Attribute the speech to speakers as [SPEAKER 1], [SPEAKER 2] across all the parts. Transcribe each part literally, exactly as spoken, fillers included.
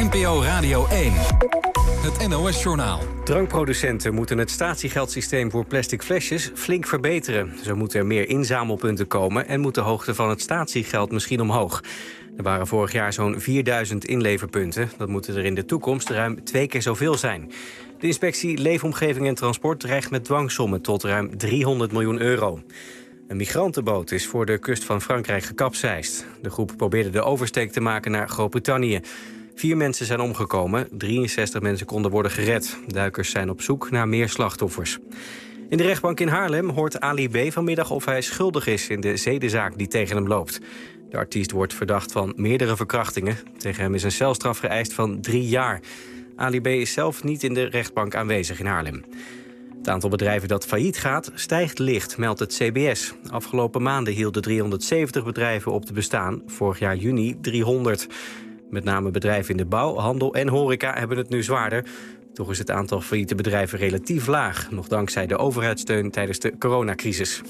[SPEAKER 1] N P O Radio één. Het N O S-journaal.
[SPEAKER 2] Drankproducenten moeten het statiegeldsysteem voor plastic flesjes flink verbeteren. Zo moeten er meer inzamelpunten komen en moet de hoogte van het statiegeld misschien omhoog. Er waren vorig jaar zo'n vierduizend inleverpunten. Dat moeten er in de toekomst ruim twee keer zoveel zijn. De inspectie Leefomgeving en Transport dreigt met dwangsommen tot ruim driehonderd miljoen euro. Een migrantenboot is voor de kust van Frankrijk gekapseist. De groep probeerde de oversteek te maken naar Groot-Brittannië. Vier mensen zijn omgekomen, drieënzestig mensen konden worden gered. Duikers zijn op zoek naar meer slachtoffers. In de rechtbank in Haarlem hoort Ali B. vanmiddag of hij schuldig is in de zedenzaak die tegen hem loopt. De artiest wordt verdacht van meerdere verkrachtingen. Tegen hem is een celstraf geëist van drie jaar. Ali B. is zelf niet in de rechtbank aanwezig in Haarlem. Het aantal bedrijven dat failliet gaat stijgt licht, meldt het C B S. Afgelopen maanden hielden driehonderdzeventig bedrijven op te bestaan. Vorig jaar juni driehonderd. Met name bedrijven in de bouw, handel en horeca hebben het nu zwaarder. Toch is het aantal failliete bedrijven relatief laag. Nog dankzij de overheidssteun tijdens de coronacrisis.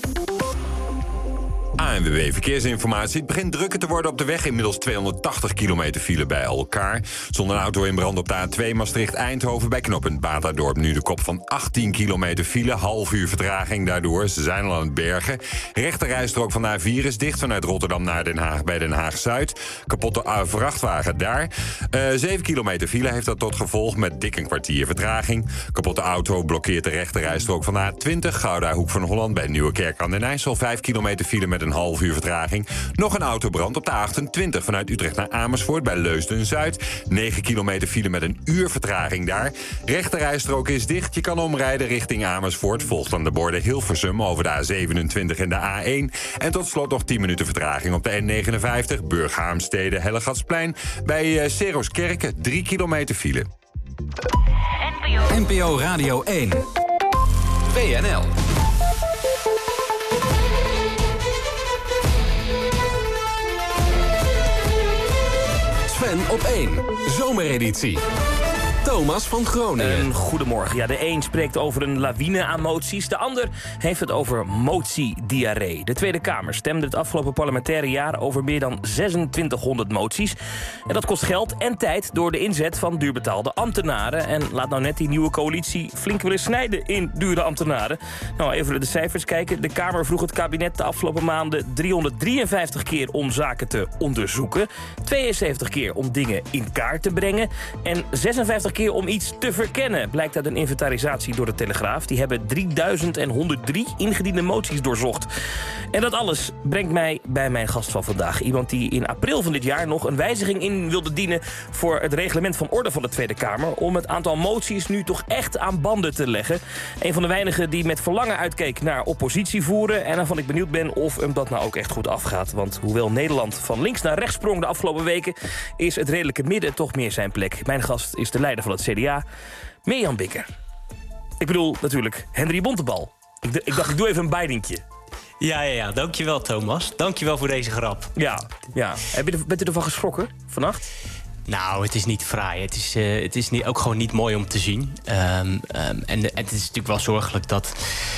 [SPEAKER 3] A N W B Verkeersinformatie. Het begint drukker te worden op de weg. Inmiddels tweehonderdtachtig kilometer file bij elkaar. Zonder een auto in brand op de A twee Maastricht-Eindhoven bij knooppunt Batadorp. Nu de kop van achttien kilometer file. Half uur vertraging daardoor. Ze zijn al aan het bergen. Rechterrijstrook van de A vier is dicht vanuit Rotterdam naar Den Haag bij Den Haag-Zuid. Kapotte uh, vrachtwagen daar. Uh, zeven kilometer file heeft dat tot gevolg met dik een kwartier vertraging. Kapotte auto blokkeert de rechterrijstrook van de A twintig. Gouda Hoek van Holland bij Nieuwekerk aan den IJssel. vijf kilometer file met een half uur vertraging. Nog een autobrand op de A achtentwintig vanuit Utrecht naar Amersfoort bij Leusden-Zuid. negen kilometer file met een uur vertraging daar. Rechterrijstrook is dicht. Je kan omrijden richting Amersfoort. Volgt dan de borden Hilversum over de A zevenentwintig en de A één. En tot slot nog tien minuten vertraging op de N negenenvijftig. Burghaamstede, Hellegatsplein. Bij uh, Seroskerken drie kilometer file.
[SPEAKER 1] N P O Radio één. W N L. Sven op één. Zomereditie. Thomas van Groningen.
[SPEAKER 4] Een goedemorgen. Ja, de een spreekt over een lawine aan moties. De ander heeft het over motiediarree. De Tweede Kamer stemde het afgelopen parlementaire jaar over meer dan zesentwintighonderd moties. En dat kost geld en tijd door de inzet van duurbetaalde ambtenaren. En laat nou net die nieuwe coalitie flink willen snijden in dure ambtenaren. Nou, even naar de cijfers kijken. De Kamer vroeg het kabinet de afgelopen maanden driehonderddrieënvijftig keer om zaken te onderzoeken. tweeënzeventig keer om dingen in kaart te brengen. En zesenvijftig keer om iets te verkennen, blijkt uit een inventarisatie door de Telegraaf. Die hebben drieduizend honderddrie ingediende moties doorzocht. En dat alles brengt mij bij mijn gast van vandaag. Iemand die in april van dit jaar nog een wijziging in wilde dienen voor het reglement van orde van de Tweede Kamer, om het aantal moties nu toch echt aan banden te leggen. Een van de weinigen die met verlangen uitkeek naar oppositie voeren en waarvan ik benieuwd ben of hem dat nou ook echt goed afgaat. Want hoewel Nederland van links naar rechts sprong de afgelopen weken, is het redelijke midden toch meer zijn plek. Mijn gast is de leider van het C D A, Mirjam Bikker. Ik bedoel natuurlijk Henry Bontebal. Ik, d- ik dacht, ik doe even een bijdingje.
[SPEAKER 5] Ja, ja, ja, dankjewel Thomas. Dankjewel voor deze grap.
[SPEAKER 4] Ja, ja. Heb je er, bent u ervan geschrokken vannacht?
[SPEAKER 5] Nou, het is niet fraai. Het is, uh, het is niet, ook gewoon niet mooi om te zien. Um, um, en, de, en het is natuurlijk wel zorgelijk dat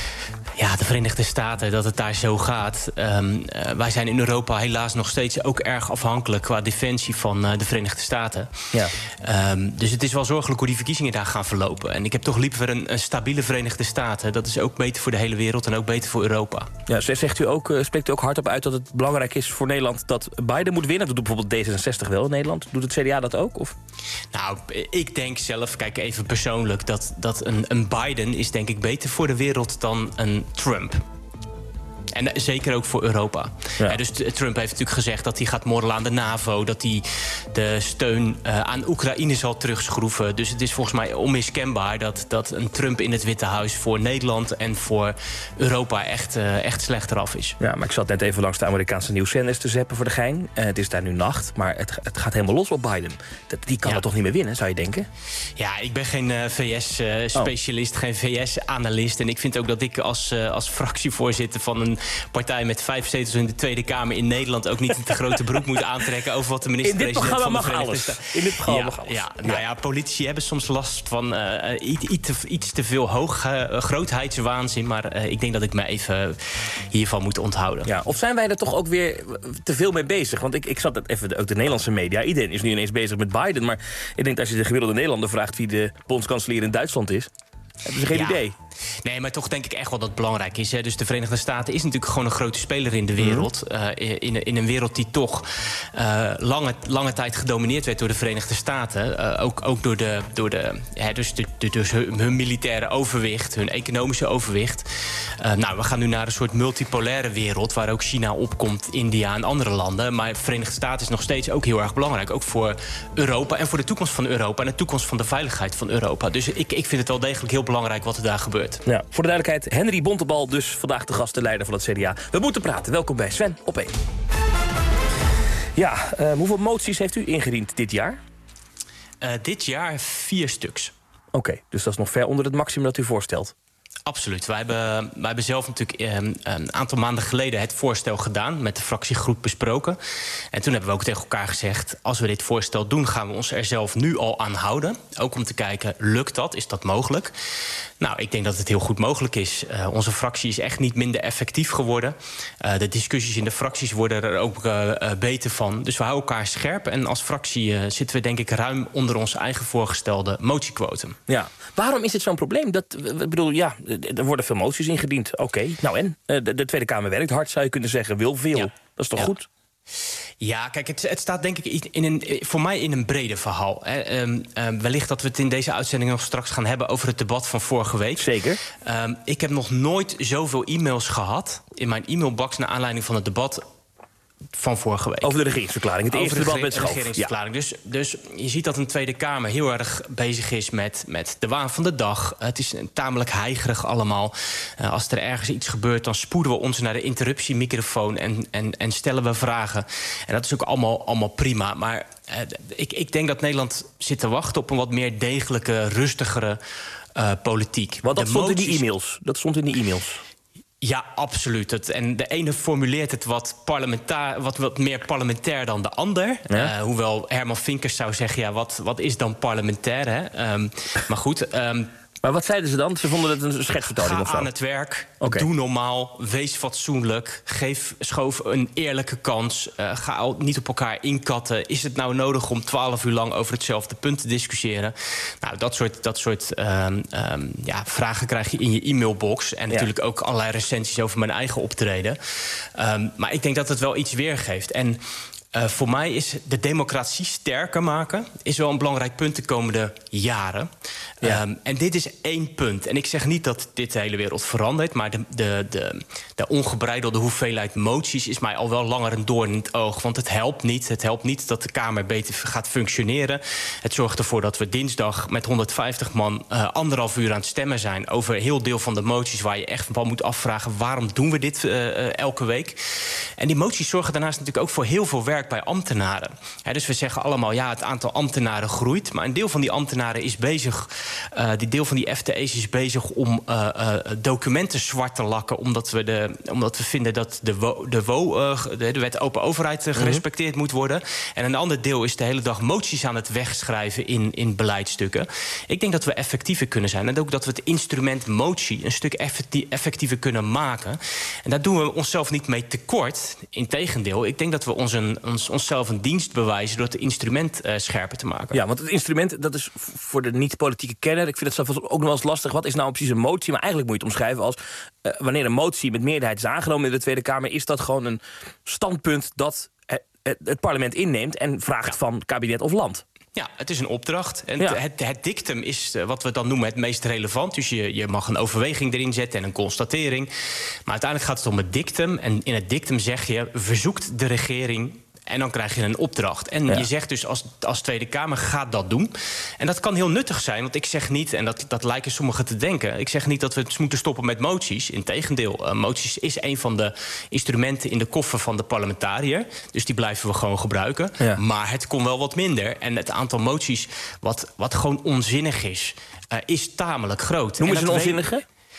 [SPEAKER 5] ja, de Verenigde Staten, dat het daar zo gaat. Um, uh, wij zijn in Europa helaas nog steeds ook erg afhankelijk qua defensie van uh, de Verenigde Staten.
[SPEAKER 4] Ja.
[SPEAKER 5] Um, dus het is wel zorgelijk hoe die verkiezingen daar gaan verlopen. En ik heb toch liever een, een stabiele Verenigde Staten. Dat is ook beter voor de hele wereld en ook beter voor Europa.
[SPEAKER 4] Ja, zegt u ook, uh, spreekt u ook hardop uit dat het belangrijk is voor Nederland dat Biden moet winnen? Dat doet bijvoorbeeld D zesenzestig wel in Nederland. Doet het C D A dat ook? Of?
[SPEAKER 5] Nou, ik denk zelf, kijk even persoonlijk, dat, dat een, een Biden is denk ik beter voor de wereld dan een Trump. En zeker ook voor Europa.
[SPEAKER 4] Ja.
[SPEAKER 5] Ja, dus Trump heeft natuurlijk gezegd dat hij gaat morrelen aan de NAVO, dat hij de steun uh, aan Oekraïne zal terugschroeven. Dus het is volgens mij onmiskenbaar dat, dat een Trump in het Witte Huis voor Nederland en voor Europa echt, uh, echt slechter af is.
[SPEAKER 4] Ja, maar ik zat net even langs de Amerikaanse nieuwszenders te zappen voor de gein. Uh, het is daar nu nacht, maar het, het gaat helemaal los op Biden. Dat, die kan
[SPEAKER 5] ja.
[SPEAKER 4] er toch niet meer winnen, zou je denken?
[SPEAKER 5] Ja, ik ben geen uh, V S-specialist, uh, oh. geen V S-analyst. En ik vind ook dat ik als, uh, als fractievoorzitter van een partij met vijf zetels in de Tweede Kamer in Nederland ook niet een te grote broek moet aantrekken over wat de minister-president van de
[SPEAKER 4] mag
[SPEAKER 5] Verenigde
[SPEAKER 4] alles.
[SPEAKER 5] Staten...
[SPEAKER 4] In dit programma
[SPEAKER 5] ja,
[SPEAKER 4] mag alles.
[SPEAKER 5] Ja, nou ja, politici hebben soms last van uh, iets, iets, te, iets te veel hoog, uh, grootheidswaanzin. Maar uh, ik denk dat ik me even hiervan moet onthouden.
[SPEAKER 4] Ja, of zijn wij er toch ook weer te veel mee bezig? Want ik, ik zat het even, ook de Nederlandse media. Iedereen is nu ineens bezig met Biden. Maar ik denk dat als je de gemiddelde Nederlander vraagt wie de bondskanselier in Duitsland is, hebben ze geen
[SPEAKER 5] ja.
[SPEAKER 4] idee.
[SPEAKER 5] Nee, maar toch denk ik echt wel dat het belangrijk is. Hè. Dus de Verenigde Staten is natuurlijk gewoon een grote speler in de wereld. Mm. Uh, in, in een wereld die toch uh, lange, lange tijd gedomineerd werd door de Verenigde Staten. Uh, ook, ook door, de, door, de, ja, dus de, de, dus hun, hun militaire overwicht, hun economische overwicht. Uh, nou, we gaan nu naar een soort multipolaire wereld waar ook China opkomt, India en andere landen. Maar de Verenigde Staten is nog steeds ook heel erg belangrijk. Ook voor Europa en voor de toekomst van Europa en de toekomst van de veiligheid van Europa. Dus ik, ik vind het wel degelijk heel belangrijk wat er daar gebeurt.
[SPEAKER 4] Ja, voor de duidelijkheid, Henry Bontebal dus vandaag de gast, de leider van het C D A. We moeten praten. Welkom bij Sven op één. Ja, uh, hoeveel moties heeft u ingediend dit jaar?
[SPEAKER 5] Uh, dit jaar vier stuks.
[SPEAKER 4] Oké, okay, dus dat is nog ver onder het maximum dat u voorstelt.
[SPEAKER 5] Absoluut. Wij hebben, wij hebben zelf natuurlijk eh, een aantal maanden geleden het voorstel gedaan, met de fractiegroep besproken. En toen hebben we ook tegen elkaar gezegd, als we dit voorstel doen, gaan we ons er zelf nu al aan houden. Ook om te kijken, lukt dat? Is dat mogelijk? Nou, ik denk dat het heel goed mogelijk is. Uh, onze fractie is echt niet minder effectief geworden. Uh, de discussies in de fracties worden er ook uh, uh, beter van. Dus we houden elkaar scherp. En als fractie uh, zitten we denk ik ruim onder ons eigen voorgestelde motiequotum.
[SPEAKER 4] Ja. Waarom is dit zo'n probleem? Dat, ik bedoel, ja, er worden veel moties ingediend. Oké, okay. Nou en? De, de Tweede Kamer werkt hard, zou je kunnen zeggen. Wil veel. Ja. Dat is toch ja. goed?
[SPEAKER 5] Ja, kijk, het, het staat denk ik in een, voor mij in een breder verhaal. Hè. Um, um, wellicht dat we het in deze uitzending nog straks gaan hebben over het debat van vorige week.
[SPEAKER 4] Zeker.
[SPEAKER 5] Um, ik heb nog nooit zoveel e-mails gehad in mijn e-mailbox naar aanleiding van het debat van vorige week.
[SPEAKER 4] Over de regeringsverklaring. Het
[SPEAKER 5] Over
[SPEAKER 4] eerste
[SPEAKER 5] de
[SPEAKER 4] debat met Schoof.
[SPEAKER 5] regeringsverklaring. Ja. Dus, dus je ziet dat een Tweede Kamer heel erg bezig is met, met de waan van de dag. Het is tamelijk heigerig allemaal. Uh, als er ergens iets gebeurt, dan spoeden we ons naar de interruptiemicrofoon en, en, en stellen we vragen. En dat is ook allemaal, allemaal prima. Maar uh, ik, ik denk dat Nederland zit te wachten op een wat meer degelijke, rustigere uh, politiek.
[SPEAKER 4] Want dat
[SPEAKER 5] de
[SPEAKER 4] stond
[SPEAKER 5] moties...
[SPEAKER 4] in die e-mails. Dat stond in die e-mails.
[SPEAKER 5] Ja, absoluut. Het, en de ene formuleert het wat, parlementair, wat, wat meer parlementair dan de ander. Ja. Uh, hoewel Herman Vinkers zou zeggen, ja, wat, wat is dan parlementair? Hè? Um, maar goed... Um,
[SPEAKER 4] Maar wat zeiden ze dan? Ze vonden het een schetsvertoning
[SPEAKER 5] Ga
[SPEAKER 4] of zo?
[SPEAKER 5] aan het werk,
[SPEAKER 4] okay.
[SPEAKER 5] Doe normaal, wees fatsoenlijk... geef Schoof een eerlijke kans, uh, ga al niet op elkaar inkatten. Is het nou nodig om twaalf uur lang over hetzelfde punt te discussiëren? Nou, dat soort, dat soort um, um, ja, vragen krijg je in je e-mailbox. En ja. natuurlijk ook allerlei recensies over mijn eigen optreden. Um, maar ik denk dat het wel iets weergeeft. En Uh, voor mij is de democratie sterker maken is wel een belangrijk punt de komende jaren. Ja. Um, en dit is één punt. En ik zeg niet dat dit de hele wereld verandert, maar de, de, de, de ongebreidelde hoeveelheid moties is mij al wel langer een doorn in het oog. Want het helpt niet. Het helpt niet dat de Kamer beter gaat functioneren. Het zorgt ervoor dat we dinsdag met honderdvijftig man uh, anderhalf uur aan het stemmen zijn over een heel deel van de moties waar je echt van moet afvragen waarom doen we dit uh, uh, elke week. En die moties zorgen daarnaast natuurlijk ook voor heel veel werk bij ambtenaren. Ja, dus we zeggen allemaal, ja, het aantal ambtenaren groeit, maar een deel van die ambtenaren is bezig, uh, die deel van die F T E's is bezig om uh, uh, documenten zwart te lakken, omdat we, de, omdat we vinden dat de, wo, de, wo, uh, de, de wet open overheid uh, gerespecteerd mm-hmm. moet worden. En een ander deel is de hele dag moties aan het wegschrijven in, in beleidsstukken. Ik denk dat we effectiever kunnen zijn en ook dat we het instrument motie een stuk effectiever kunnen maken. En daar doen we onszelf niet mee tekort. Integendeel, ik denk dat we ons een, ons, onszelf een dienst bewijzen door het instrument uh, scherper te maken.
[SPEAKER 4] Ja, want het instrument, dat is voor de niet-politieke kenner, ik vind het zelf ook nog wel eens lastig. Wat is nou precies een motie? Maar eigenlijk moet je het omschrijven als uh, wanneer een motie met meerderheid is aangenomen in de Tweede Kamer, is dat gewoon een standpunt dat het, het parlement inneemt en vraagt ja. van kabinet of land.
[SPEAKER 5] Ja, het is een opdracht. En
[SPEAKER 4] ja.
[SPEAKER 5] het, het dictum is uh, wat we dan noemen het meest relevant. Dus je, je mag een overweging erin zetten en een constatering. Maar uiteindelijk gaat het om het dictum. En in het dictum zeg je, verzoekt de regering. En dan krijg je een opdracht. En ja. je zegt dus als, als Tweede Kamer, ga dat doen. En dat kan heel nuttig zijn, want ik zeg niet, en dat, dat lijken sommigen te denken, ik zeg niet dat we het moeten stoppen met moties. Integendeel, uh, moties is een van de instrumenten in de koffer van de parlementariër. Dus die blijven we gewoon gebruiken. Ja. Maar het kon wel wat minder. En het aantal moties wat, wat gewoon onzinnig is, uh, is tamelijk groot.
[SPEAKER 4] Noem eens een onzinnige?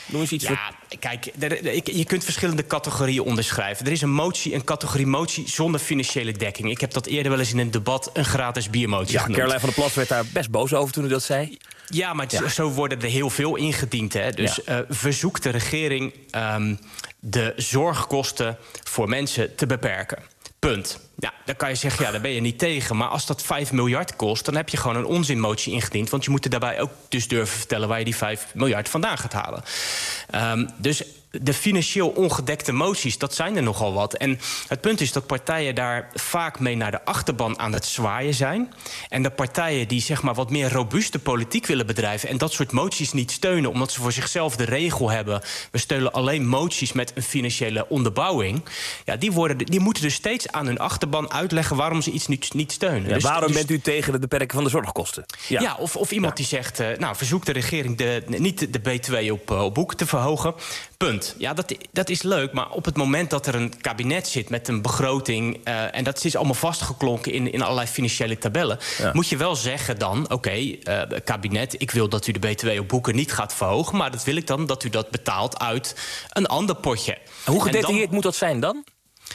[SPEAKER 4] Noem eens iets.
[SPEAKER 5] Ja, wat... kijk, er, je kunt verschillende categorieën onderschrijven. Er is een motie, een categorie motie zonder financiële dekking. Ik heb dat eerder wel eens in een debat een gratis biermotie
[SPEAKER 4] ja,
[SPEAKER 5] genoemd.
[SPEAKER 4] Caroline van der Plas werd daar best boos over toen u dat zei.
[SPEAKER 5] Ja, maar
[SPEAKER 4] ja.
[SPEAKER 5] zo worden er heel veel ingediend. Hè. Dus ja. uh, verzoekt de regering um, de zorgkosten voor mensen te beperken. Punt. Ja, dan kan je zeggen, ja, daar ben je niet tegen. Maar als dat vijf miljard kost, dan heb je gewoon een onzinmotie ingediend. Want je moet er daarbij ook dus durven vertellen waar je die vijf miljard vandaan gaat halen. Um, dus de financieel ongedekte moties, dat zijn er nogal wat. En het punt is dat partijen daar vaak mee naar de achterban aan het zwaaien zijn. En de partijen die zeg maar wat meer robuuste politiek willen bedrijven en dat soort moties niet steunen, omdat ze voor zichzelf de regel hebben, we steunen alleen moties met een financiële onderbouwing. Ja, die, worden, die moeten dus steeds aan hun achterban uitleggen waarom ze iets niet, niet steunen.
[SPEAKER 4] Ja,
[SPEAKER 5] dus,
[SPEAKER 4] waarom
[SPEAKER 5] dus,
[SPEAKER 4] bent u tegen het beperken van de zorgkosten?
[SPEAKER 5] Ja, ja of, of iemand ja. die zegt, uh, nou, verzoekt de regering de, niet de B twee op, uh, op boeken te verhogen. Punt. Ja, dat, dat is leuk, maar op het moment dat er een kabinet zit met een begroting, Uh, en dat is allemaal vastgeklonken in, in allerlei financiële tabellen, ja. moet je wel zeggen dan, oké, okay, uh, kabinet, ik wil dat u de B twee op boeken niet gaat verhogen, maar dat wil ik dan dat u dat betaalt uit een ander potje.
[SPEAKER 4] Hoe gedetailleerd moet dat zijn dan?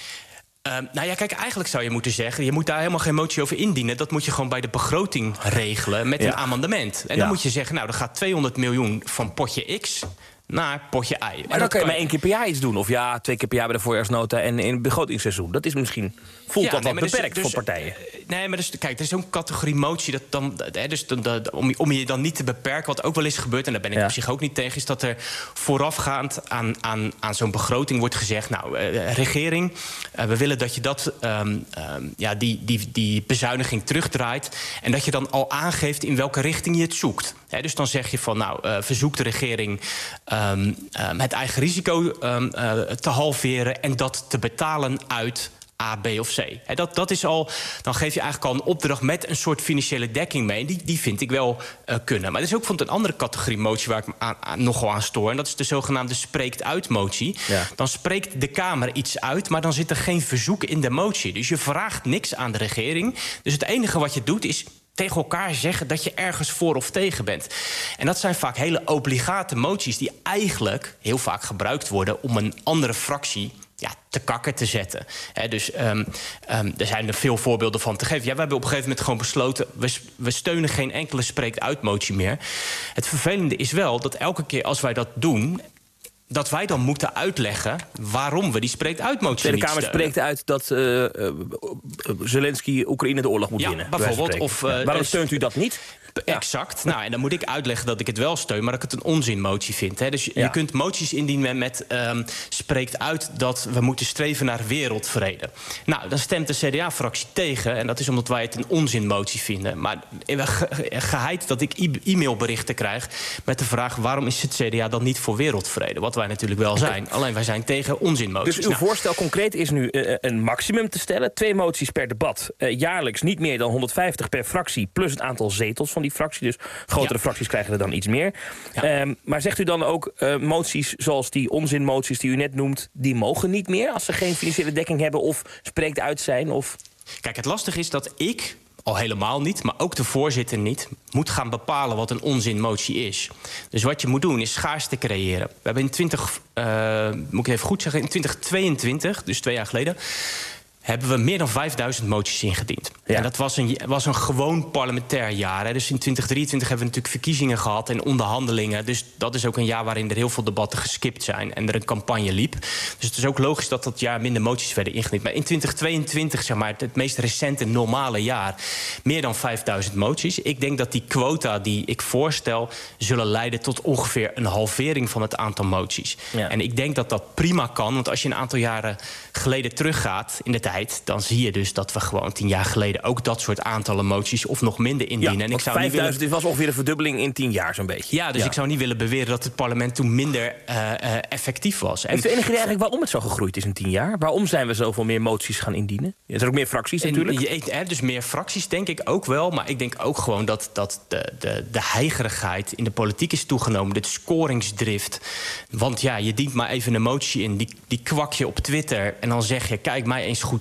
[SPEAKER 5] Uh, nou ja, kijk, eigenlijk zou je moeten zeggen, je moet daar helemaal geen motie over indienen. Dat moet je gewoon bij de begroting regelen met ja. een amendement. En ja. dan moet je zeggen, nou, er gaat tweehonderd miljoen van potje X naar potje Y.
[SPEAKER 4] Maar, maar dan kan je maar één keer per jaar iets doen. Of ja, twee keer per jaar bij de voorjaarsnota en in het begrotingsseizoen. Dat is misschien, voelt ja, dat nee, wat beperkt dus, voor partijen.
[SPEAKER 5] Nee, maar dus, kijk, er is zo'n categorie motie dat dan, dus dan, dan, om, om je dan niet te beperken, wat ook wel is gebeurd, en daar ben ik ja. op zich ook niet tegen, is dat er voorafgaand aan, aan, aan zo'n begroting wordt gezegd, nou, uh, regering, uh, we willen dat je dat, um, um, ja, die, die, die bezuiniging terugdraait en dat je dan al aangeeft in welke richting je het zoekt. He, dus dan zeg je van, nou, uh, verzoekt de regering um, um, het eigen risico um, uh, te halveren en dat te betalen uit A, B of C. He, dat, dat is al, dan geef je eigenlijk al een opdracht met een soort financiële dekking mee. Die, die vind ik wel uh, kunnen. Maar er is ook vond een andere categorie motie waar ik me aan, aan, nogal aan stoor. En dat is de zogenaamde spreekt uit motie. Ja. Dan spreekt de Kamer iets uit, maar dan zit er geen verzoek in de motie. Dus je vraagt niks aan de regering. Dus het enige wat je doet is tegen elkaar zeggen dat je ergens voor of tegen bent. En dat zijn vaak hele obligate moties die eigenlijk heel vaak gebruikt worden om een andere fractie ja, te kakken te zetten. He, dus um, um, er zijn er veel voorbeelden van te geven. Ja, we hebben op een gegeven moment gewoon besloten, we, we steunen geen enkele spreekt-uit-motie meer. Het vervelende is wel dat elke keer als wij dat doen, dat wij dan moeten uitleggen waarom we die spreekt-uit-motie niet steunen.
[SPEAKER 4] De Kamer spreekt uit dat uh, uh, Zelensky Oekraïne de oorlog moet
[SPEAKER 5] ja,
[SPEAKER 4] winnen.
[SPEAKER 5] Bijvoorbeeld. Of, uh,
[SPEAKER 4] waarom steunt u dat niet?
[SPEAKER 5] Ja. Exact. Nou, en dan moet ik uitleggen dat ik het wel steun, maar dat ik het een onzinmotie vind. Hè. Dus je,
[SPEAKER 4] ja.
[SPEAKER 5] je kunt moties indienen met um, spreekt uit dat we moeten streven naar wereldvrede. Nou, dan stemt de C D A-fractie tegen. En dat is omdat wij het een onzinmotie vinden. Maar ge geheid dat ik e-mailberichten krijg met de vraag, waarom is het C D A dan niet voor wereldvrede? Wat wij natuurlijk wel zijn. Okay. Alleen wij zijn tegen onzinmoties.
[SPEAKER 4] Dus uw nou, voorstel concreet is nu uh, een maximum te stellen. Twee moties per debat. Uh, jaarlijks niet meer dan honderdvijftig per fractie, plus het aantal zetels van die fractie. Dus grotere ja. fracties krijgen er dan iets meer. Ja. Um, maar zegt u dan ook, uh, moties zoals die onzinmoties die u net noemt, die mogen niet meer als ze geen financiële dekking hebben of spreekt uit zijn? Of...
[SPEAKER 5] Kijk, het lastige is dat ik al helemaal niet, maar ook de voorzitter niet, moet gaan bepalen wat een onzinmotie is. Dus wat je moet doen is schaarste creëren. We hebben in twintig, uh, moet ik even goed zeggen, in twintig tweeëntwintig, dus twee jaar geleden, hebben we meer dan vijfduizend moties ingediend. Ja. En dat was een, was een gewoon parlementair jaar. Hè. Dus in twintig drieëntwintig hebben we natuurlijk verkiezingen gehad en onderhandelingen. Dus dat is ook een jaar waarin er heel veel debatten geskipt zijn en er een campagne liep. Dus het is ook logisch dat dat jaar minder moties werden ingediend. Maar in twintig tweeëntwintig, zeg maar, het meest recente normale jaar, meer dan vijfduizend moties. Ik denk dat die quota die ik voorstel zullen leiden tot ongeveer een halvering van het aantal moties. Ja. En ik denk dat dat prima kan, want als je een aantal jaren geleden teruggaat in de tijd, dan zie je dus dat we gewoon tien jaar geleden ook dat soort aantallen moties of nog minder indienen.
[SPEAKER 4] Ja,
[SPEAKER 5] en ik zou
[SPEAKER 4] vijfduizend willen... was ongeveer een verdubbeling in tien jaar zo'n beetje.
[SPEAKER 5] Ja, dus ja. ik zou niet willen beweren dat het parlement toen minder uh, uh, effectief was.
[SPEAKER 4] En heeft u enige idee eigenlijk waarom het zo gegroeid is in tien jaar? Waarom zijn we zoveel meer moties gaan indienen? Er zijn ook meer fracties natuurlijk.
[SPEAKER 5] En, je, dus meer fracties denk ik ook wel. Maar ik denk ook gewoon dat, dat de, de, de heigerigheid in de politiek is toegenomen. De scoringsdrift. Want ja, je dient maar even een motie in. Die, die kwak je op Twitter. En dan zeg je, kijk mij eens goed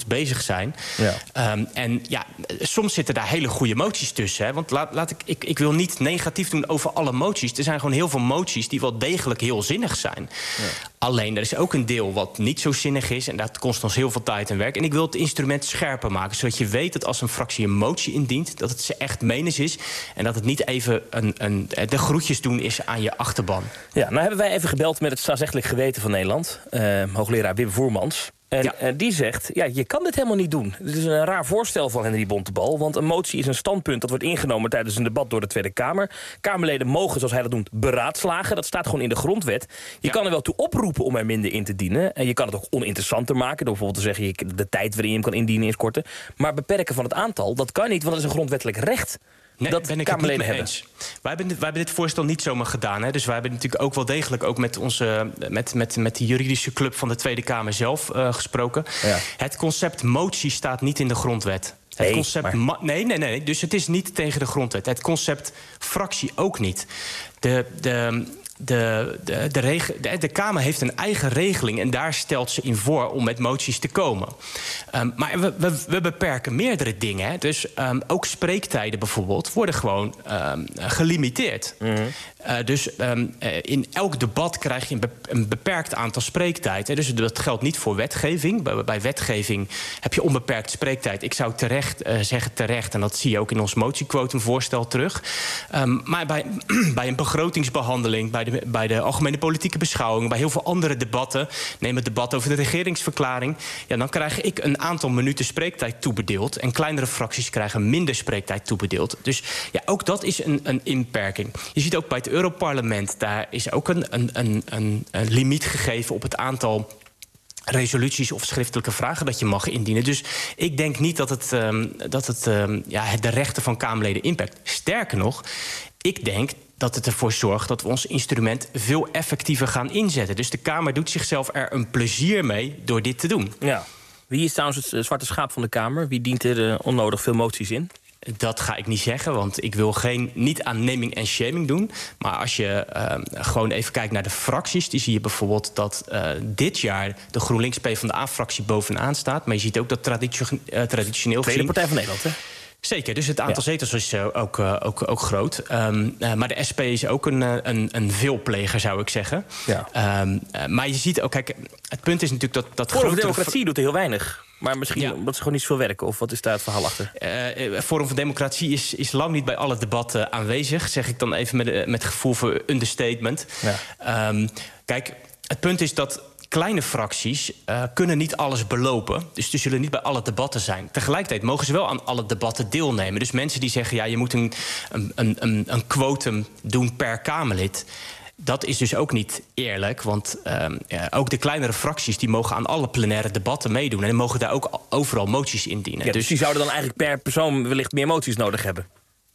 [SPEAKER 5] goed bezig zijn.
[SPEAKER 4] Ja.
[SPEAKER 5] Um, en ja, soms zitten daar hele goede moties tussen. Hè? Want laat, laat ik, ik, ik wil niet negatief doen over alle moties. Er zijn gewoon heel veel moties die wel degelijk heel zinnig zijn. Ja. Alleen, er is ook een deel wat niet zo zinnig is. En dat kost ons heel veel tijd en werk. En ik wil het instrument scherper maken. Zodat je weet dat als een fractie een motie indient, dat het ze echt menens is. En dat het niet even een, een, de groetjes doen is aan je achterban.
[SPEAKER 4] Ja, nou hebben wij even gebeld met het staatsrechtelijk geweten van Nederland. Uh, hoogleraar Wim Voermans. En ja. uh, die zegt, ja, je kan dit helemaal niet doen. Het is een raar voorstel van Henry Bontebal. Want een motie is een standpunt dat wordt ingenomen tijdens een debat door de Tweede Kamer. Kamerleden mogen, zoals hij dat noemt, beraadslagen. Dat staat gewoon in de grondwet. Je ja. kan er wel toe oproepen om er minder in te dienen. En je kan het ook oninteressanter maken. Door bijvoorbeeld te zeggen, de tijd waarin je hem kan indienen is korter. Maar beperken van het aantal, dat kan niet, want dat is een grondwettelijk recht.
[SPEAKER 5] Nee,
[SPEAKER 4] dat
[SPEAKER 5] ben ik
[SPEAKER 4] Kamerleden
[SPEAKER 5] het niet mee eens. Wij hebben, dit, wij hebben dit voorstel niet zomaar gedaan. Hè. Dus wij hebben natuurlijk ook wel degelijk ook met, onze, met, met, met de juridische club van de Tweede Kamer zelf uh, gesproken. Ja. Het concept motie staat niet in de grondwet. Het
[SPEAKER 4] nee,
[SPEAKER 5] concept
[SPEAKER 4] maar...
[SPEAKER 5] nee, nee, nee. Dus het is niet tegen de grondwet. Het concept fractie ook niet. De... de De, de, de, reg, de, de Kamer heeft een eigen regeling en daar stelt ze in voor om met moties te komen. Um, maar we, we, we beperken meerdere dingen. Hè. Dus um, ook spreektijden bijvoorbeeld worden gewoon um, gelimiteerd. Mm-hmm. Uh, dus um, in elk debat krijg je een, be, een beperkt aantal spreektijd. Hè. Dus dat geldt niet voor wetgeving. Bij, bij wetgeving heb je onbeperkt spreektijd. Ik zou terecht uh, zeggen terecht, en dat zie je ook in ons motiequotumvoorstel terug. Um, maar bij, bij een begrotingsbehandeling, bij de, bij de algemene politieke beschouwing, bij heel veel andere debatten, neem het debat over de regeringsverklaring, ja, dan krijg ik een aantal minuten spreektijd toebedeeld en kleinere fracties krijgen minder spreektijd toebedeeld. Dus ja, ook dat is een, een inperking. Je ziet ook bij het Europarlement, daar is ook een, een, een, een, een limiet gegeven op het aantal resoluties of schriftelijke vragen dat je mag indienen. Dus ik denk niet dat het, um, dat het um, ja, de rechten van Kamerleden impact. Sterker nog, ik denk dat het ervoor zorgt dat we ons instrument veel effectiever gaan inzetten. Dus de Kamer doet zichzelf er een plezier mee door dit te doen.
[SPEAKER 4] Ja. Wie is trouwens het zwarte schaap van de Kamer? Wie dient er uh, onnodig veel moties in?
[SPEAKER 5] Dat ga ik niet zeggen, want ik wil geen, niet aan naming en shaming doen. Maar als je uh, gewoon even kijkt naar de fracties, die zie je bijvoorbeeld dat uh, dit jaar de GroenLinks PvdA-fractie bovenaan staat. Maar je ziet ook dat traditio- uh, traditioneel
[SPEAKER 4] Tweede Partij van Nederland, hè?
[SPEAKER 5] Zeker, dus het aantal ja. zetels is uh, ook, uh, ook, ook groot. Um, uh, maar de S P is ook een, een, een veelpleger, zou ik zeggen. Ja. Um, uh, maar je ziet ook, kijk, het punt is natuurlijk dat... dat
[SPEAKER 4] Forum voor Democratie doet er heel weinig. Maar misschien ja. omdat ze gewoon niet zoveel werken. Of wat is daar het verhaal achter?
[SPEAKER 5] Uh, Forum voor Democratie is, is lang niet bij alle debatten aanwezig. Zeg ik dan even met, uh, met gevoel voor understatement. Ja. Um, kijk, het punt is dat kleine fracties uh, kunnen niet alles belopen. Dus die zullen niet bij alle debatten zijn. Tegelijkertijd mogen ze wel aan alle debatten deelnemen. Dus mensen die zeggen, ja, je moet een, een, een, een quotum doen per Kamerlid. Dat is dus ook niet eerlijk, want uh, ja, ook de kleinere fracties die mogen aan alle plenaire debatten meedoen en mogen daar ook overal moties indienen.
[SPEAKER 4] Ja, dus, dus die zouden dan eigenlijk per persoon wellicht meer moties nodig hebben?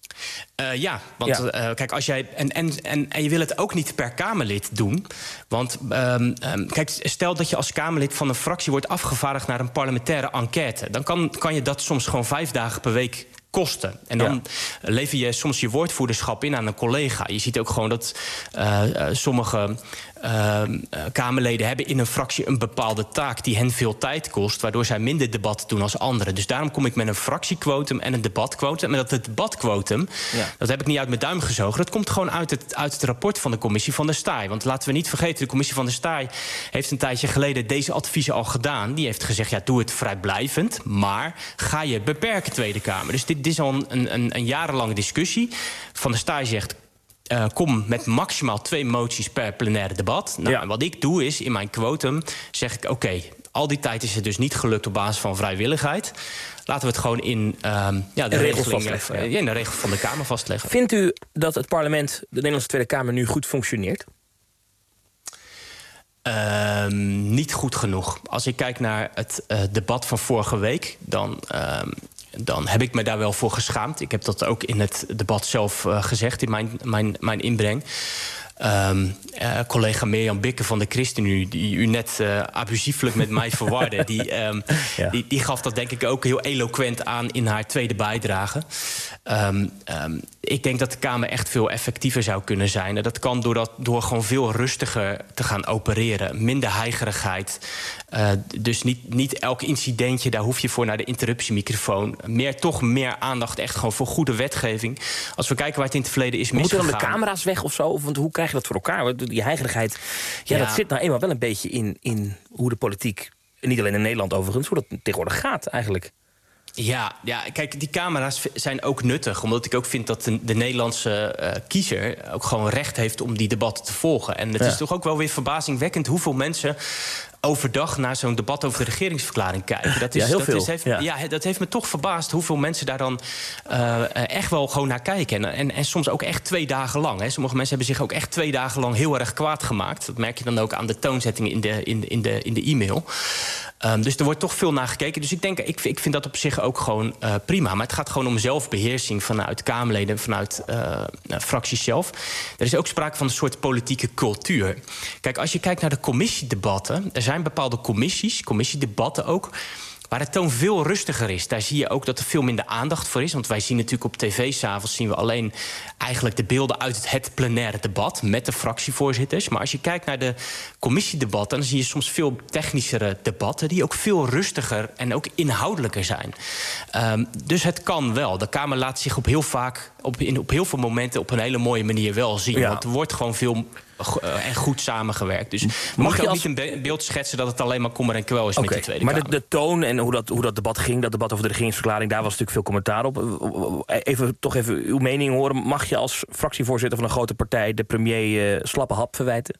[SPEAKER 5] Uh, ja, want ja. Uh, kijk, als jij. En, en, en, en je wil het ook niet per Kamerlid doen. Want um, um, kijk, stel dat je als Kamerlid van een fractie wordt afgevaardigd naar een parlementaire enquête. Dan kan, kan je dat soms gewoon vijf dagen per week kosten. En dan ja. lever je soms je woordvoerderschap in aan een collega. Je ziet ook gewoon dat uh, uh, sommige uh, Kamerleden hebben in een fractie een bepaalde taak die hen veel tijd kost, waardoor zij minder debat doen als anderen. Dus daarom kom ik met een fractiequotum en een debatquotum. Maar dat het debatquotum, ja. dat heb ik niet uit mijn duim gezogen. Dat komt gewoon uit het, uit het rapport van de commissie van der Staaij. Want laten we niet vergeten, de commissie van der Staaij heeft een tijdje geleden deze adviezen al gedaan. Die heeft gezegd, ja, doe het vrijblijvend, maar ga je beperken, Tweede Kamer. Dus dit Dit is al een, een, een jarenlange discussie. Van der Staaij zegt, uh, kom met maximaal twee moties per plenaire debat. Nou, ja. Wat ik doe is, in mijn quotum zeg ik, oké, okay, al die tijd is het dus niet gelukt op basis van vrijwilligheid. Laten we het gewoon in, um, ja, de, regels vastleggen, ja. in de regels van de Kamer vastleggen.
[SPEAKER 4] Vindt u dat het parlement, de Nederlandse Tweede Kamer, nu goed functioneert?
[SPEAKER 5] Uh, niet goed genoeg. Als ik kijk naar het uh, debat van vorige week, dan... Uh, dan heb ik me daar wel voor geschaamd. Ik heb dat ook in het debat zelf uh, gezegd, in mijn, mijn, mijn inbreng. Um, uh, collega Mirjam Bikke van de ChristenUnie, die u net uh, abusieflijk met mij verwarde, die, um, ja. die, die gaf dat denk ik ook heel eloquent aan in haar tweede bijdrage. Um, um, ik denk dat de Kamer echt veel effectiever zou kunnen zijn. En dat kan door, dat, door gewoon veel rustiger te gaan opereren. Minder heigerigheid. Uh, dus niet, niet elk incidentje, daar hoef je voor naar de interruptiemicrofoon. Meer, toch meer aandacht echt gewoon voor goede wetgeving. Als we kijken waar het in het verleden is misgegaan.
[SPEAKER 4] Moeten dan de camera's weg of zo? Want hoe krijg je dat voor elkaar? Die heigerigheid, ja, ja. dat zit nou eenmaal wel een beetje in, in hoe de politiek, niet alleen in Nederland overigens, hoe dat tegenwoordig gaat eigenlijk.
[SPEAKER 5] Ja, ja, kijk, die camera's zijn ook nuttig. Omdat ik ook vind dat de, de Nederlandse uh, kiezer ook gewoon recht heeft om die debatten te volgen. En het ja. is toch ook wel weer verbazingwekkend hoeveel mensen overdag naar zo'n debat over de regeringsverklaring kijken. Dat is,
[SPEAKER 4] ja, heel
[SPEAKER 5] dat
[SPEAKER 4] veel.
[SPEAKER 5] Is, heeft,
[SPEAKER 4] ja.
[SPEAKER 5] ja, dat heeft me toch verbaasd hoeveel mensen daar dan uh, echt wel gewoon naar kijken. En, en, en soms ook echt twee dagen lang. Hè. Sommige mensen hebben zich ook echt twee dagen lang heel erg kwaad gemaakt. Dat merk je dan ook aan de toonzetting in de, in, in de, in de e-mail. Um, dus er wordt toch veel naar gekeken. Dus ik denk, ik, ik vind dat op zich ook gewoon uh, prima. Maar het gaat gewoon om zelfbeheersing vanuit Kamerleden, vanuit uh, uh, fracties zelf. Er is ook sprake van een soort politieke cultuur. Kijk, als je kijkt naar de commissiedebatten, er zijn bepaalde commissies, commissiedebatten ook, waar de toon veel rustiger is. Daar zie je ook dat er veel minder aandacht voor is. Want wij zien natuurlijk op tv 's avonds zien we alleen eigenlijk de beelden uit het, het plenaire debat met de fractievoorzitters. Maar als je kijkt naar de commissiedebatten, dan zie je soms veel technischere debatten die ook veel rustiger en ook inhoudelijker zijn. Um, dus het kan wel. De Kamer laat zich op heel vaak, op, in, op heel veel momenten op een hele mooie manier wel zien. Ja. Want er wordt gewoon veel Uh, en goed samengewerkt. Dus mag je ook als niet een beeld schetsen dat het alleen maar kommer en kwel is okay, met die Tweede
[SPEAKER 4] maar
[SPEAKER 5] Kamer.
[SPEAKER 4] Maar de, de toon en hoe dat, hoe dat debat ging, dat debat over de regeringsverklaring, daar was natuurlijk veel commentaar op. Even, toch even uw mening horen. Mag je als fractievoorzitter van een grote partij de premier uh, slappe hap verwijten?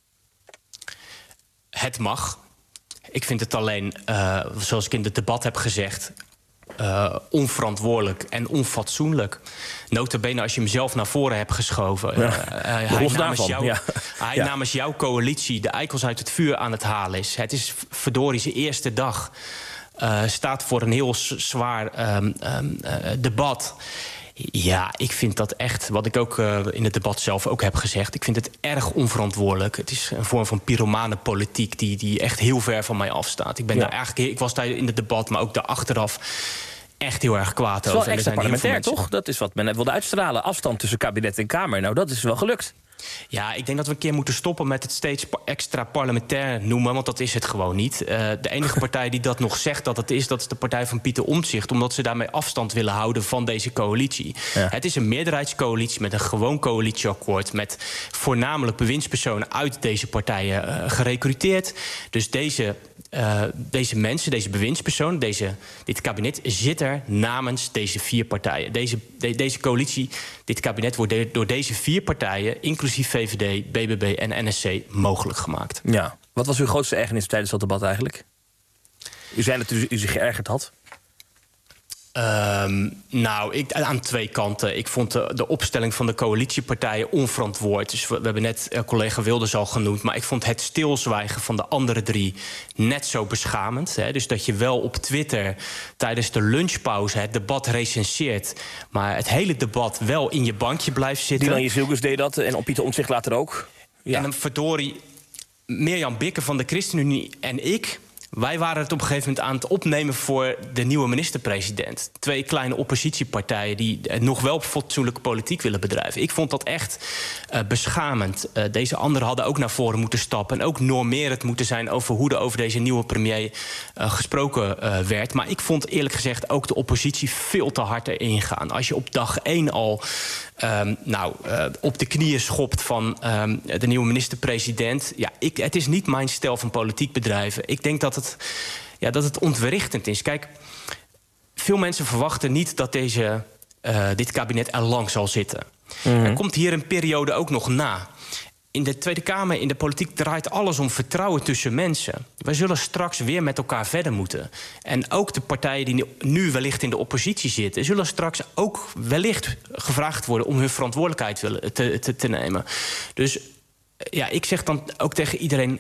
[SPEAKER 5] Het mag. Ik vind het alleen, uh, zoals ik in het debat heb gezegd, Uh, onverantwoordelijk en onfatsoenlijk. Nota bene als je hem zelf naar voren hebt geschoven. Ja. Uh, uh, hij namens, jou, ja. hij ja. namens jouw coalitie de eikels uit het vuur aan het halen is. Het is verdorie zijn eerste dag. Uh, staat voor een heel zwaar um, um, uh, debat. Ja, ik vind dat echt, wat ik ook uh, in het debat zelf ook heb gezegd, ik vind het erg onverantwoordelijk. Het is een vorm van pyromane politiek die, die echt heel ver van mij afstaat. Ik ben ja. daar eigenlijk, ik was daar in het debat, maar ook daar achteraf echt heel erg kwaad over.
[SPEAKER 4] Het is wel extra parlementair, toch? Dat is wat men wilde uitstralen. Afstand tussen kabinet en Kamer. Nou, dat is wel gelukt.
[SPEAKER 5] Ja, ik denk dat we een keer moeten stoppen met het steeds extra parlementair noemen, want dat is het gewoon niet. Uh, de enige partij die dat nog zegt dat het is, dat is de partij van Pieter Omtzigt, omdat ze daarmee afstand willen houden van deze coalitie. Ja. Het is een meerderheidscoalitie met een gewoon coalitieakkoord, met voornamelijk bewindspersonen uit deze partijen uh, gerecruiteerd. Dus deze Uh, deze mensen, deze bewindspersonen, deze, dit kabinet zit er namens deze vier partijen. Deze, de, deze coalitie, dit kabinet wordt de, door deze vier partijen, inclusief V V D, B B B en N S C, mogelijk gemaakt.
[SPEAKER 4] Ja. Wat was uw grootste ergernis tijdens dat debat eigenlijk? U zei dat u, u zich geërgerd had.
[SPEAKER 5] Um, nou, ik, aan twee kanten. Ik vond de, de opstelling van de coalitiepartijen onverantwoord. Dus we, we hebben net uh, collega Wilders al genoemd, maar ik vond het stilzwijgen van de andere drie net zo beschamend. Hè. Dus dat je wel op Twitter tijdens de lunchpauze het debat recenseert, maar het hele debat wel in je bankje blijft zitten.
[SPEAKER 4] Dylan Jezielkes deed dat en op Pieter Omtzigt later ook.
[SPEAKER 5] Ja. En een verdorie, Mirjam Bikke van de ChristenUnie en ik, wij waren het op een gegeven moment aan het opnemen voor de nieuwe minister-president. Twee kleine oppositiepartijen die nog wel fatsoenlijke politiek willen bedrijven. Ik vond dat echt uh, beschamend. Uh, deze anderen hadden ook naar voren moeten stappen en ook normerend moeten zijn over hoe er over deze nieuwe premier uh, gesproken uh, werd. Maar ik vond eerlijk gezegd ook de oppositie veel te hard erin gaan. Als je op dag één al Um, nou, uh, op de knieën schopt van um, de nieuwe minister-president. Ja, ik, het is niet mijn stijl van politiek bedrijven. Ik denk dat het, ja, dat het ontwrichtend is. Kijk, veel mensen verwachten niet dat deze, uh, dit kabinet er lang zal zitten. Mm-hmm. Er komt hier een periode ook nog na. In de Tweede Kamer, in de politiek, draait alles om vertrouwen tussen mensen. We zullen straks weer met elkaar verder moeten. En ook de partijen die nu wellicht in de oppositie zitten, zullen straks ook wellicht gevraagd worden om hun verantwoordelijkheid te, te, te nemen. Dus ja, ik zeg dan ook tegen iedereen,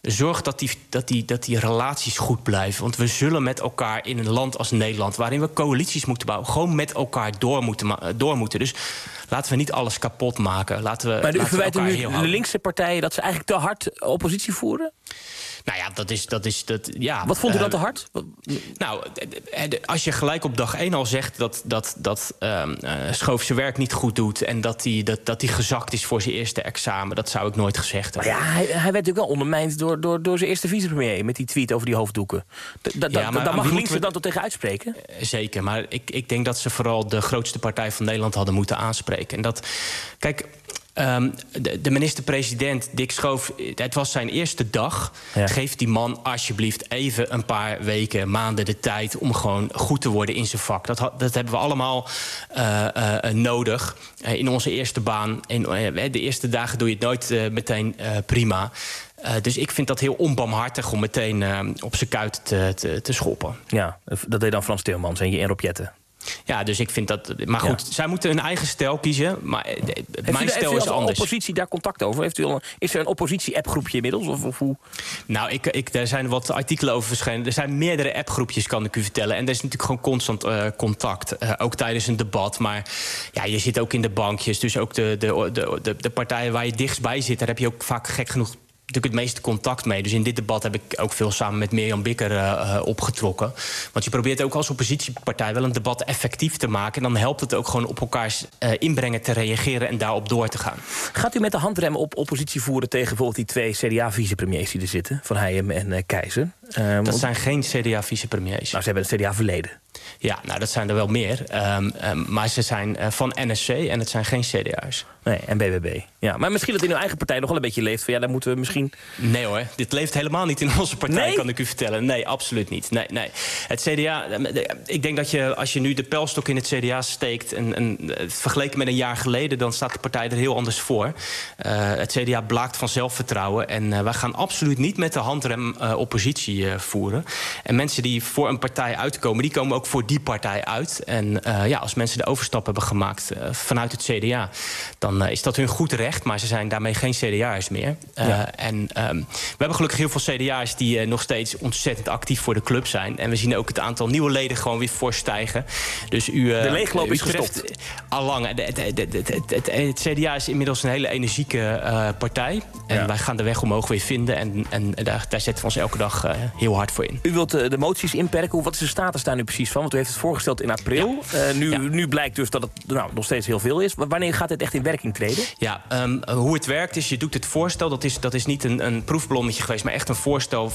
[SPEAKER 5] Zorg dat die, dat, die, dat die relaties goed blijven. Want we zullen met elkaar in een land als Nederland, waarin we coalities moeten bouwen, gewoon met elkaar door moeten. Door moeten. Dus laten we niet alles kapot maken. Laten we,
[SPEAKER 4] maar u verwijt nu
[SPEAKER 5] de
[SPEAKER 4] linkse partijen dat ze eigenlijk te hard oppositie voeren?
[SPEAKER 5] Nou ja, dat is... Dat is dat, ja,
[SPEAKER 4] Wat vond u
[SPEAKER 5] uh,
[SPEAKER 4] dan te hard?
[SPEAKER 5] Nou, als je gelijk op dag één al zegt dat, dat, dat uh, Schoof zijn werk niet goed doet en dat hij dat, dat gezakt is voor zijn eerste examen, dat zou ik nooit gezegd hebben.
[SPEAKER 4] Maar ja, hij, hij werd natuurlijk wel ondermijnd door, door, door zijn eerste vicepremier met die tweet over die hoofddoeken. Da, da, ja, maar daar mag links er dan tot tegen uitspreken?
[SPEAKER 5] Zeker, maar ik, ik denk dat ze vooral de grootste partij van Nederland hadden moeten aanspreken. En dat, kijk... Um, de, de minister-president, Dick Schoof, het was zijn eerste dag. Ja. Geef die man alsjeblieft even een paar weken, maanden de tijd om gewoon goed te worden in zijn vak. Dat, dat hebben we allemaal uh, uh, nodig uh, in onze eerste baan. In, uh, de eerste dagen doe je het nooit uh, meteen uh, prima. Uh, dus ik vind dat heel onbarmhartig om meteen uh, op zijn kuit te, te, te schoppen.
[SPEAKER 4] Ja, dat deed dan Frans Timmermans en je en Rob Jetten.
[SPEAKER 5] Ja, dus ik vind dat... Maar goed, ja. zij moeten hun eigen stijl kiezen. Maar heeft mijn
[SPEAKER 4] u,
[SPEAKER 5] stijl
[SPEAKER 4] heeft
[SPEAKER 5] is
[SPEAKER 4] u
[SPEAKER 5] anders.
[SPEAKER 4] oppositie daar contact over? Heeft u al een, is er een oppositie-appgroepje inmiddels? Of, of hoe?
[SPEAKER 5] Nou, ik, ik, er zijn wat artikelen over verschenen. Er zijn meerdere appgroepjes, kan ik u vertellen. En er is natuurlijk gewoon constant uh, contact. Uh, ook tijdens een debat. Maar ja, je zit ook in de bankjes. Dus ook de, de, de, de, de partijen waar je dichtstbij zit, daar heb je ook vaak gek genoeg natuurlijk het meeste contact mee. Dus in dit debat heb ik ook veel samen met Mirjam Bikker uh, opgetrokken. Want je probeert ook als oppositiepartij wel een debat effectief te maken. En dan helpt het ook gewoon op elkaars uh, inbrengen te reageren en daarop door te gaan.
[SPEAKER 4] Gaat u met de handrem op oppositie voeren tegen bijvoorbeeld die twee C D A-vicepremiers die er zitten? Van Heijem en uh, Keizer.
[SPEAKER 5] Uh, dat want... zijn geen C D A-vicepremiers.
[SPEAKER 4] Nou, ze hebben een C D A-verleden.
[SPEAKER 5] Ja, nou, dat zijn er wel meer. Um, um, maar ze zijn uh, van N S C en het zijn geen C D A's.
[SPEAKER 4] Nee, en B B B. Ja, maar misschien dat in uw eigen partij nog wel een beetje leeft. Van, ja, daar moeten we misschien...
[SPEAKER 5] Nee hoor, dit leeft helemaal niet in onze partij,
[SPEAKER 4] nee?
[SPEAKER 5] kan ik u vertellen. Nee, absoluut niet. Nee, nee. Het C D A, ik denk dat je, als je nu de pijlstok in het C D A steekt en, en vergeleken met een jaar geleden, dan staat de partij er heel anders voor. Uh, het C D A blaakt van zelfvertrouwen en uh, wij gaan absoluut niet met de handrem uh, oppositie uh, voeren. En mensen die voor een partij uitkomen, die komen ook voor die partij uit. En uh, ja, als mensen de overstap hebben gemaakt uh, vanuit het C D A, dan uh, is dat hun goed recht, maar ze zijn daarmee geen C D A'ers meer. Uh, ja. En um, we hebben gelukkig heel veel C D A'ers die uh, nog steeds ontzettend actief voor de club zijn. En we zien ook het aantal nieuwe leden gewoon weer fors stijgen. Dus u, uh,
[SPEAKER 4] de leegloop is gestopt.
[SPEAKER 5] Allang. Het, het, het, het, het, het C D A is inmiddels een hele energieke uh, partij. En ja. wij gaan de weg omhoog weer vinden. En, en daar, daar zetten we ons elke dag uh, heel hard voor in.
[SPEAKER 4] U wilt uh, de moties inperken. Wat is de status daar nu precies van? Want u heeft het voorgesteld in april. Ja. Uh, nu, ja. nu blijkt dus dat het nou, nog steeds heel veel is. Wanneer gaat het echt in werking treden?
[SPEAKER 5] Ja, um, hoe het werkt is, je doet het voorstel. Dat is, dat is niet een, een proefballonnetje geweest, maar echt een voorstel.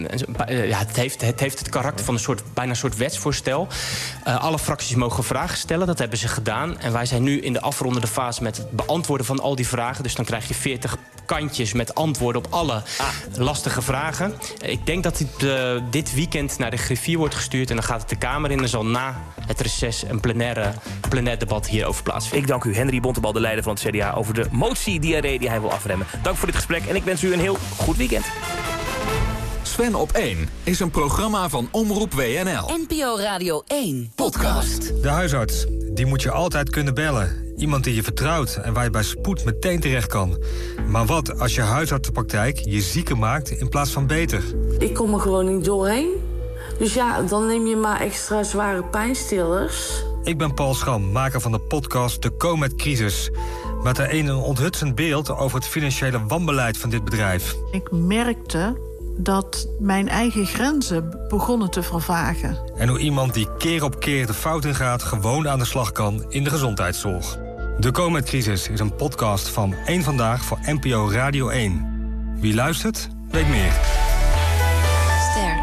[SPEAKER 5] Ja, het, heeft, het heeft het karakter van een soort, bijna een soort wetsvoorstel. Uh, alle fracties mogen vragen stellen. Dat hebben ze gedaan. En wij zijn nu in de afrondende fase met het beantwoorden van al die vragen. Dus dan krijg je veertig kantjes met antwoorden op alle ah. lastige vragen. Ik denk dat dit, uh, dit weekend naar de griffier wordt gestuurd. En dan gaat het de Kamer in. En zal na het reces een plenaire, plenair debat hierover plaatsvinden.
[SPEAKER 4] Ik dank u, Henry Bontebal, de leider van het C D A, over de motie-diarree die hij wil afremmen. Dank voor dit gesprek en ik wens u een heel goed weekend.
[SPEAKER 1] Sven op één is een programma van Omroep W N L.
[SPEAKER 6] N P O Radio één podcast.
[SPEAKER 7] De huisarts, die moet je altijd kunnen bellen. Iemand die je vertrouwt en waar je bij spoed meteen terecht kan. Maar wat als je huisartsenpraktijk je zieker maakt in plaats van beter?
[SPEAKER 8] Ik kom er gewoon niet doorheen. Dus ja, dan neem je maar extra zware pijnstillers.
[SPEAKER 7] Ik ben Paul Schram, maker van de podcast De Comet Crisis. Met daarin een onthutsend beeld over het financiële wanbeleid van dit bedrijf.
[SPEAKER 9] Ik merkte dat mijn eigen grenzen begonnen te vervagen.
[SPEAKER 7] En hoe iemand die keer op keer de fout ingaat gewoon aan de slag kan in de gezondheidszorg. De Comet Crisis is een podcast van één Vandaag voor N P O Radio één. Wie luistert, weet meer.
[SPEAKER 6] Ster.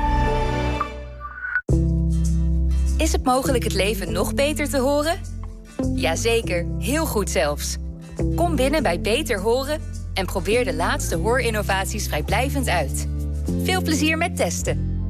[SPEAKER 6] Is het mogelijk het leven nog beter te horen? Jazeker, heel goed zelfs. Kom binnen bij Beter Horen en probeer de laatste hoorinnovaties vrijblijvend uit. Veel plezier met testen.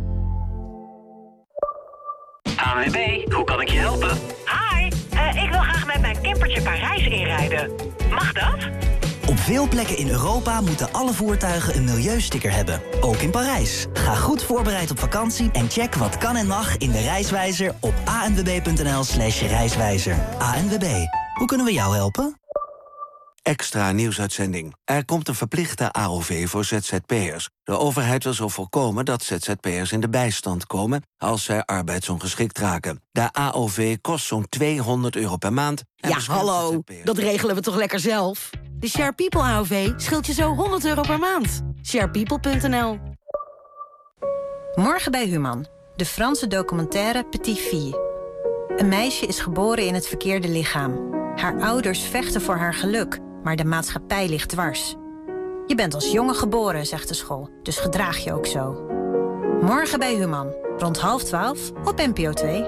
[SPEAKER 10] A N W B, hoe kan ik je helpen?
[SPEAKER 11] Hi, uh, ik wil graag met mijn campertje Parijs inrijden. Mag dat?
[SPEAKER 12] Op veel plekken in Europa moeten alle voertuigen een milieusticker hebben. Ook in Parijs. Ga goed voorbereid op vakantie en check wat kan en mag in de Reiswijzer op a n w b punt n l slash reiswijzer. A N W B, hoe kunnen we jou helpen?
[SPEAKER 13] Extra nieuwsuitzending. Er komt een verplichte A O V voor Z Z P'ers. De overheid wil zo voorkomen dat Z Z P'ers in de bijstand komen als zij arbeidsongeschikt raken. De A O V kost zo'n tweehonderd euro per maand.
[SPEAKER 14] Ja, hallo, dat regelen we toch lekker zelf? De Share People A O V scheelt je zo honderd euro per maand. share people punt n l.
[SPEAKER 15] Morgen bij Human, de Franse documentaire Petite Fille. Een meisje is geboren in het verkeerde lichaam. Haar ouders vechten voor haar geluk, maar de maatschappij ligt dwars. Je bent als jongen geboren, zegt de school, dus gedraag je ook zo. Morgen bij Human, rond half twaalf op N P O twee.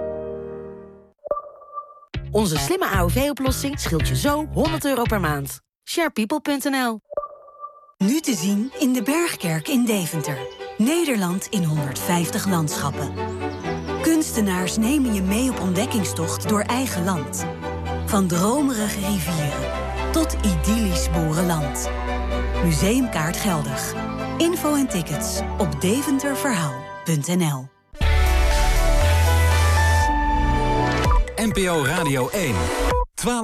[SPEAKER 14] Onze slimme A O V-oplossing scheelt je zo honderd euro per maand. share people punt n l.
[SPEAKER 16] Nu te zien in de Bergkerk in Deventer. Nederland in honderdvijftig landschappen. Kunstenaars nemen je mee op ontdekkingstocht door eigen land. Van dromerige rivieren tot idyllisch boerenland. Museumkaart geldig. Info en tickets op deventerverhaal punt n l.
[SPEAKER 1] N P O Radio één.